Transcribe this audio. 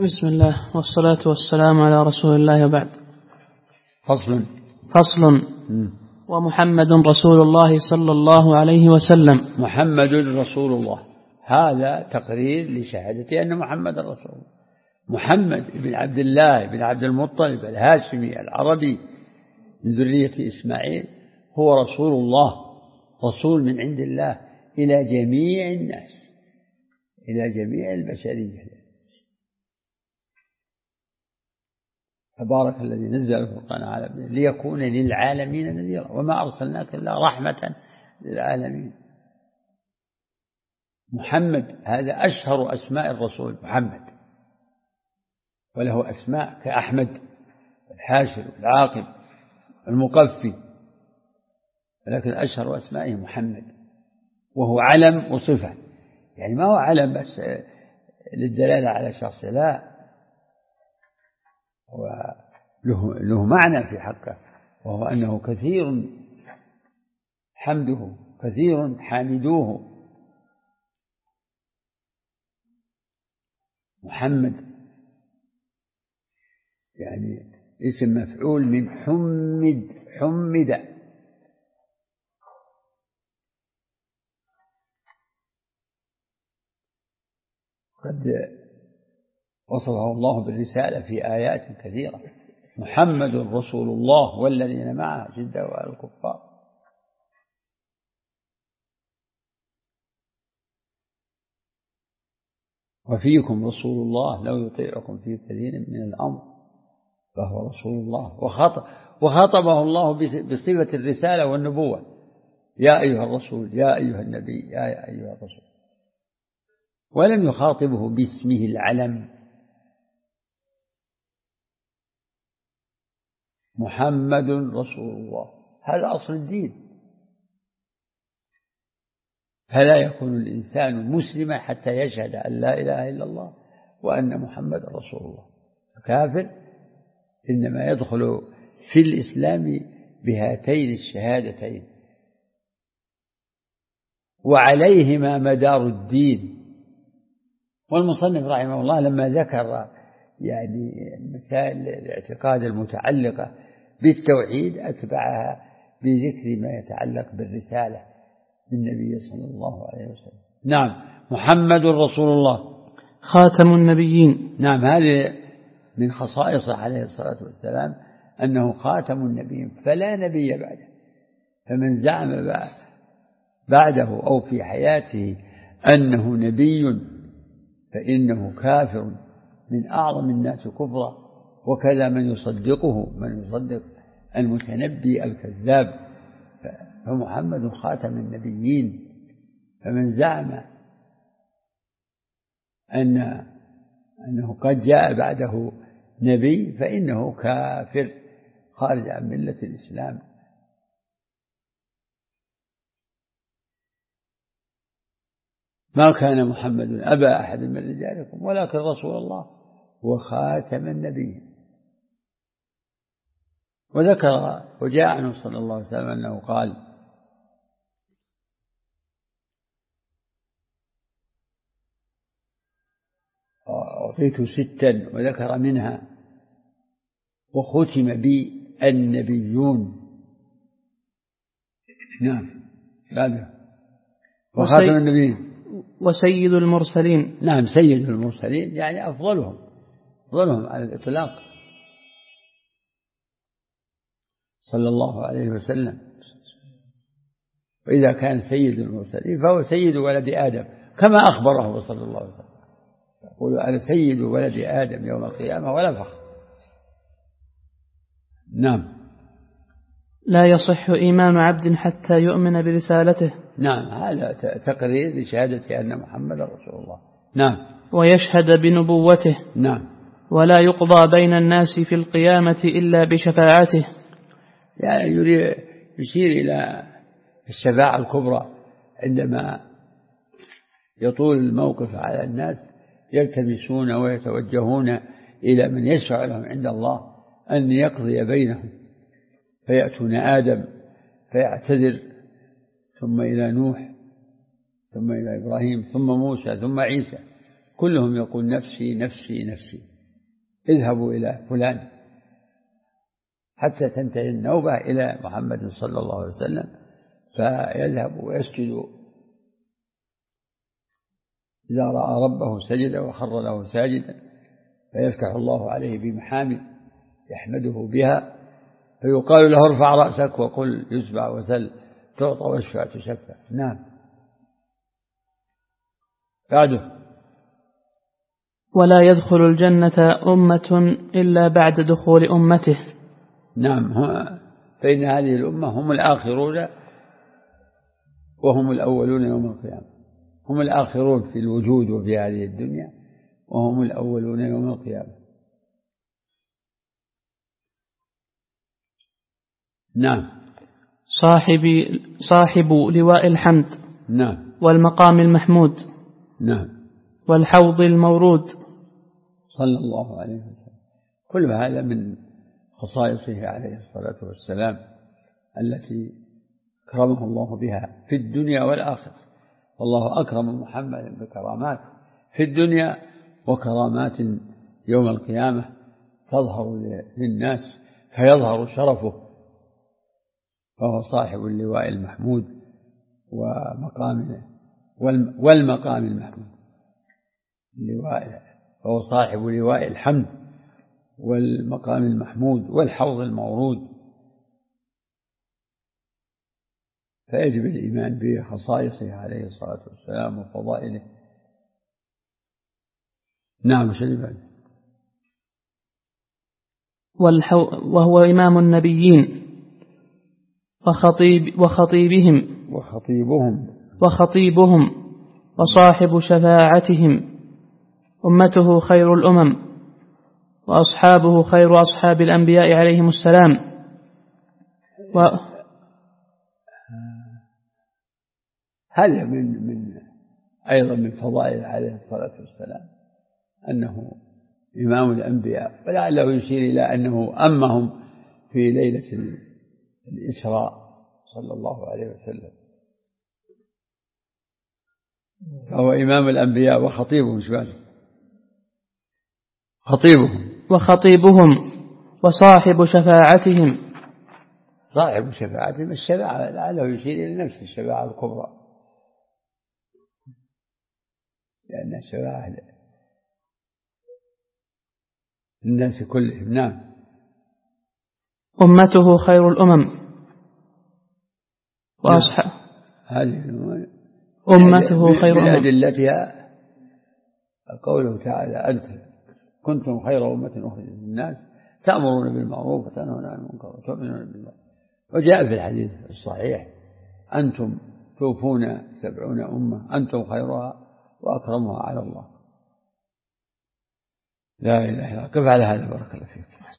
بسم الله والصلاة والسلام على رسول الله وبعد. فصل. ومحمد رسول الله صلى الله عليه وسلم. محمد رسول الله، هذا تقرير لشهادة أن محمد رسول الله. محمد بن عبد الله بن عبد المطلب الهاشمي العربي من ذرية إسماعيل هو رسول الله، رسول من عند الله إلى جميع الناس، إلى جميع البشرية. تبارك الذي نزل الفرقان على عبده ليكون للعالمين نذيرا وما أرسلناك إلا رحمة للعالمين. محمد هذا أشهر أسماء الرسول محمد، وله أسماء كأحمد الحاشر العاقب المقفي، ولكن أشهر أسمائه محمد، وهو علم وصفة، يعني ما هو علم بس للدلالة على شخصه، لا، وله معنى في حقه، وهو أنه كثير حمده كثير حامدوه. محمد يعني اسم مفعول من حمد. قد وصفه الله بالرسالة في آيات كثيرة. محمد رسول الله والذين معه أشداء على الكفار. وفيكم رسول الله لو يطيعكم في كثير من الأمر فهو رسول الله. وخاطبه الله بصفة الرسالة والنبوة: يا أيها الرسول، يا أيها النبي، يا أيها الرسول، ولم يخاطبه باسمه العلم. محمد رسول الله، هذا أصل الدين. فلا يكون الإنسان مسلما حتى يشهد أن لا إله إلا الله وأن محمد رسول الله. كافر إنما يدخل في الإسلام بهاتين الشهادتين، وعليهما مدار الدين. والمصنف رحمه الله لما ذكر يعني مسائل الاعتقاد المتعلقة بالتوحيد أتبعها بذكر ما يتعلق بالرسالة بالنبي صلى الله عليه وسلم. نعم، محمد رسول الله خاتم النبيين. نعم، هذه من خصائصه عليه الصلاة والسلام أنه خاتم النبيين، فلا نبي بعده. فمن زعم بعده أو في حياته أنه نبي فإنه كافر من أعظم الناس كفرا، وكذا من يصدقه، من يصدق المتنبي الكذاب. فمحمد خاتم النبيين. فمن زعم أنه قد جاء بعده نبي فإنه كافر خارج عن ملة الإسلام. ما كان محمد أبا أحد من رجالكم ولكن رسول الله وخاتم النبيين. وذكر وجاء عنه صلى الله عليه وسلم أنه قال: أعطيت 6 وذكر منها: وختم بي النبيون. نعم، بعده وخاتم النبيين وسيد المرسلين. نعم، سيد المرسلين يعني أفضلهم على الإطلاق صلى الله عليه وسلم. وإذا كان سيد المرسلين فهو سيد ولد آدم كما أخبره صلى الله عليه وسلم، يقول: أنا سيد ولد آدم يوم القيامة ولا فخر. نعم. لا يصح إيمان عبد حتى يؤمن برسالته. نعم، هذا تقرير لشهادة أن محمد رسول الله. نعم. ويشهد بنبوته. نعم. ولا يقضى بين الناس في القيامة إلا بشفاعته. يعني يشير إلى الشفاعة الكبرى عندما يطول الموقف على الناس يلتمسون ويتوجهون إلى من يشفع لهم عند الله أن يقضي بينهم، فيأتون آدم فيعتذر، ثم إلى نوح، ثم إلى إبراهيم، ثم موسى، ثم عيسى، كلهم يقول نفسي نفسي نفسي، اذهبوا إلى فلان حتى تنتهي النوبة إلى محمد صلى الله عليه وسلم، فيذهب ويسجد، إذا رأى ربه سجد وخر له ساجدا، فيفتح الله عليه بمحامد يحمده بها، فيقال له ارفع رأسك وقل يسمع وسل تعطى واشفع تشفع. نعم. بعده. ولا يدخل الجنة أمة إلا بعد دخول أمته. نعم، فإن هذه الأمة هم الآخرون وهم الأولون يوم القيامة، هم الآخرون في الوجود وفي هذه الدنيا، وهم الأولون يوم القيامة. نعم. صاحب لواء الحمد. نعم. والمقام المحمود. نعم. والحوض المورود صلى الله عليه وسلم. كل هذا من خصائصه عليه الصلاة والسلام التي أكرمه الله بها في الدنيا والآخرة. والله أكرم محمد بكرامات في الدنيا وكرامات يوم القيامة تظهر للناس فيظهر شرفه، فهو صاحب اللواء المحمود والمقام المحمود. فهو صاحب لواء الحمد والمقام المحمود والحوض المورود، فيجب الإيمان بخصائصه عليه الصلاة والسلام وفضائله. نعم. شريفا. وهو إمام النبيين وخطيبهم وصاحب شفاعتهم، أمته خير الأمم، وأصحابه خير أصحاب الأنبياء عليهم السلام. هذا أيضا من فضائل عليه الصلاة والسلام أنه إمام الأنبياء، ولعله يشير إلى أنه أمهم في ليلة الإسراء صلى الله عليه وسلم، فهو إمام الأنبياء وخطيبهم. وخطيبهم وصاحب شفاعتهم. صاحب شفاعتهم، الشفاعة لعله يشير إلى نفس الشفاعة الكبرى، لأن الشفاعة الناس كلهم. نعم. أمته خير الأمم وأصحاب هذه أمته خير الأمم. من أدلتها قوله تعالى أنت كنتم خير أمة أخرجت للناس تأمرون بالمعروف وتنهون عن المنكر وتؤمنون بالله. وجاء في الحديث الصحيح أنتم توفون 70 أمة أنتم خيرها وأكرمها على الله. لا إله إلا الله. كيف على هذا؟ بارك الله فيك.